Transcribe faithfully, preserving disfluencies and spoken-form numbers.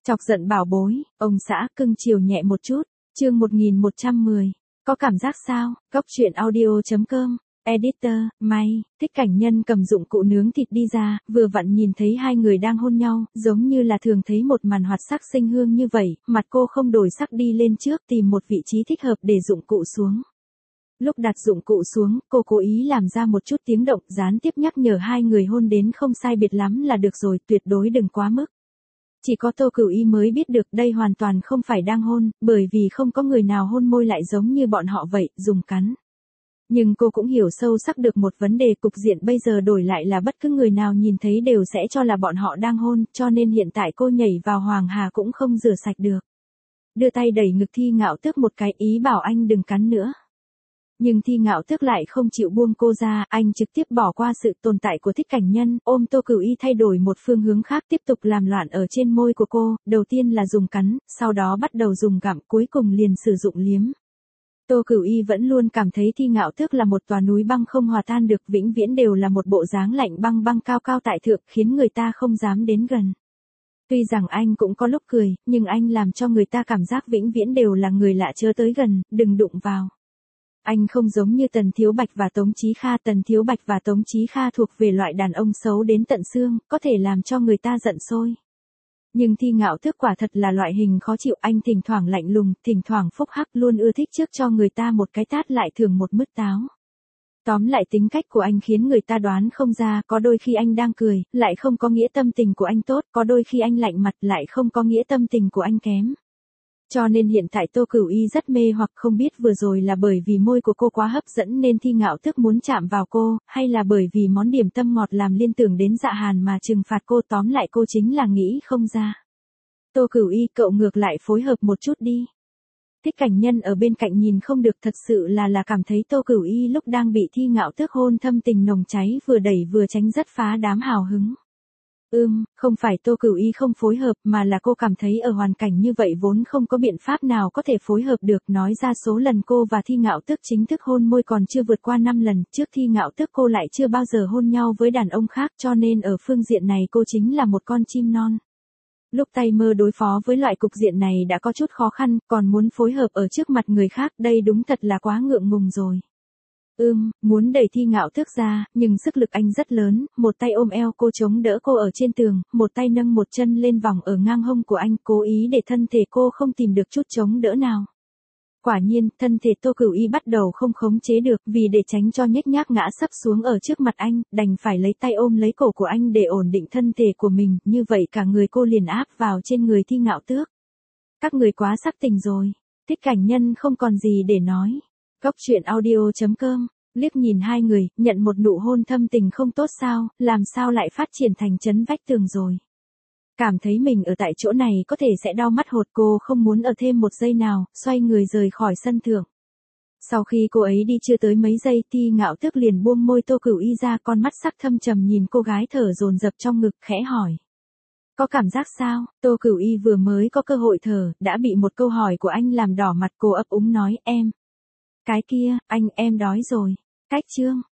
Chọc giận bảo bối, ông xã cưng chiều nhẹ một chút, chương một nghìn một trăm mười. Có cảm giác sao? Góc truyện audio.com, editor, May, Thích Cảnh Nhân cầm dụng cụ nướng thịt đi ra, vừa vặn nhìn thấy hai người đang hôn nhau, giống như là thường thấy một màn hoạt sắc xinh hương như vậy, mặt cô không đổi sắc đi lên trước tìm một vị trí thích hợp để dụng cụ xuống. Lúc đặt dụng cụ xuống, cô cố ý làm ra một chút tiếng động, gián tiếp nhắc nhở hai người hôn đến không sai biệt lắm là được rồi, tuyệt đối đừng quá mức. Chỉ có Tô Cửu Y mới biết được đây hoàn toàn không phải đang hôn, bởi vì không có người nào hôn môi lại giống như bọn họ vậy, dùng cắn. Nhưng cô cũng hiểu sâu sắc được một vấn đề, cục diện bây giờ đổi lại là bất cứ người nào nhìn thấy đều sẽ cho là bọn họ đang hôn, cho nên hiện tại cô nhảy vào Hoàng Hà cũng không rửa sạch được. Đưa tay đẩy ngực Thi Ngạo Tước một cái, ý bảo anh đừng cắn nữa. Nhưng Thi Ngạo Tước lại không chịu buông cô ra, anh trực tiếp bỏ qua sự tồn tại của Thích Cảnh Nhân, ôm Tô Cửu Y thay đổi một phương hướng khác tiếp tục làm loạn ở trên môi của cô, đầu tiên là dùng cắn, sau đó bắt đầu dùng gặm, cuối cùng liền sử dụng liếm. Tô Cửu Y vẫn luôn cảm thấy Thi Ngạo Tước là một tòa núi băng không hòa tan được, vĩnh viễn đều là một bộ dáng lạnh băng băng cao cao tại thượng, khiến người ta không dám đến gần. Tuy rằng anh cũng có lúc cười, nhưng anh làm cho người ta cảm giác vĩnh viễn đều là người lạ, chớ tới gần, đừng đụng vào. Anh không giống như Tần Thiếu Bạch và Tống Chí Kha, Tần Thiếu Bạch và Tống Chí Kha thuộc về loại đàn ông xấu đến tận xương, có thể làm cho người ta giận sôi. Nhưng Thi Ngạo Tước quả thật là loại hình khó chịu, anh thỉnh thoảng lạnh lùng, thỉnh thoảng phúc hắc, luôn ưa thích trước cho người ta một cái tát lại thường một mứt táo. Tóm lại tính cách của anh khiến người ta đoán không ra, có đôi khi anh đang cười, lại không có nghĩa tâm tình của anh tốt, có đôi khi anh lạnh mặt lại không có nghĩa tâm tình của anh kém. Cho nên hiện tại Tô Cửu Y rất mê hoặc, không biết vừa rồi là bởi vì môi của cô quá hấp dẫn nên Thi Ngạo Tước muốn chạm vào cô, hay là bởi vì món điểm tâm ngọt làm liên tưởng đến Dạ Hàn mà trừng phạt cô, tóm lại cô chính là nghĩ không ra. Tô Cửu Y, cậu ngược lại phối hợp một chút đi. Thích Cảnh Nhân ở bên cạnh nhìn không được, thật sự là là cảm thấy Tô Cửu Y lúc đang bị Thi Ngạo Tước hôn thâm tình nồng cháy, vừa đẩy vừa tránh rất phá đám hào hứng. Ừm, không phải Tô Cửu Y không phối hợp, mà là cô cảm thấy ở hoàn cảnh như vậy vốn không có biện pháp nào có thể phối hợp được, nói ra số lần cô và Thi Ngạo Tước chính thức hôn môi còn chưa vượt qua năm lần, trước Thi Ngạo Tước cô lại chưa bao giờ hôn nhau với đàn ông khác, cho nên ở phương diện này cô chính là một con chim non. Lúc tay mơ đối phó với loại cục diện này đã có chút khó khăn, còn muốn phối hợp ở trước mặt người khác, đây đúng thật là quá ngượng ngùng rồi. Ưm, muốn đẩy Thi Ngạo Tước ra, nhưng sức lực anh rất lớn, một tay ôm eo cô chống đỡ cô ở trên tường, một tay nâng một chân lên vòng ở ngang hông của anh, cố ý để thân thể cô không tìm được chút chống đỡ nào. Quả nhiên, thân thể Tô Cửu Y bắt đầu không khống chế được, vì để tránh cho nhếch nhác ngã sấp xuống ở trước mặt anh, đành phải lấy tay ôm lấy cổ của anh để ổn định thân thể của mình, như vậy cả người cô liền áp vào trên người Thi Ngạo Tước. Các người quá sắc tình rồi. Thích Cảnh Nhân không còn gì để nói. Góc truyện audio.com, liếc nhìn hai người, nhận một nụ hôn thâm tình không tốt sao, làm sao lại phát triển thành chấn vách tường rồi. Cảm thấy mình ở tại chỗ này có thể sẽ đau mắt hột, cô không muốn ở thêm một giây nào, xoay người rời khỏi sân thượng. Sau khi cô ấy đi chưa tới mấy giây, Thi Ngạo Tước liền buông môi Tô Cửu Y ra, con mắt sắc thâm trầm nhìn cô gái thở dồn dập trong ngực, khẽ hỏi. Có cảm giác sao? Tô Cửu Y vừa mới có cơ hội thở, đã bị một câu hỏi của anh làm đỏ mặt, cô ấp úng nói, em. Cái kia, anh, em đói rồi. Cách chương.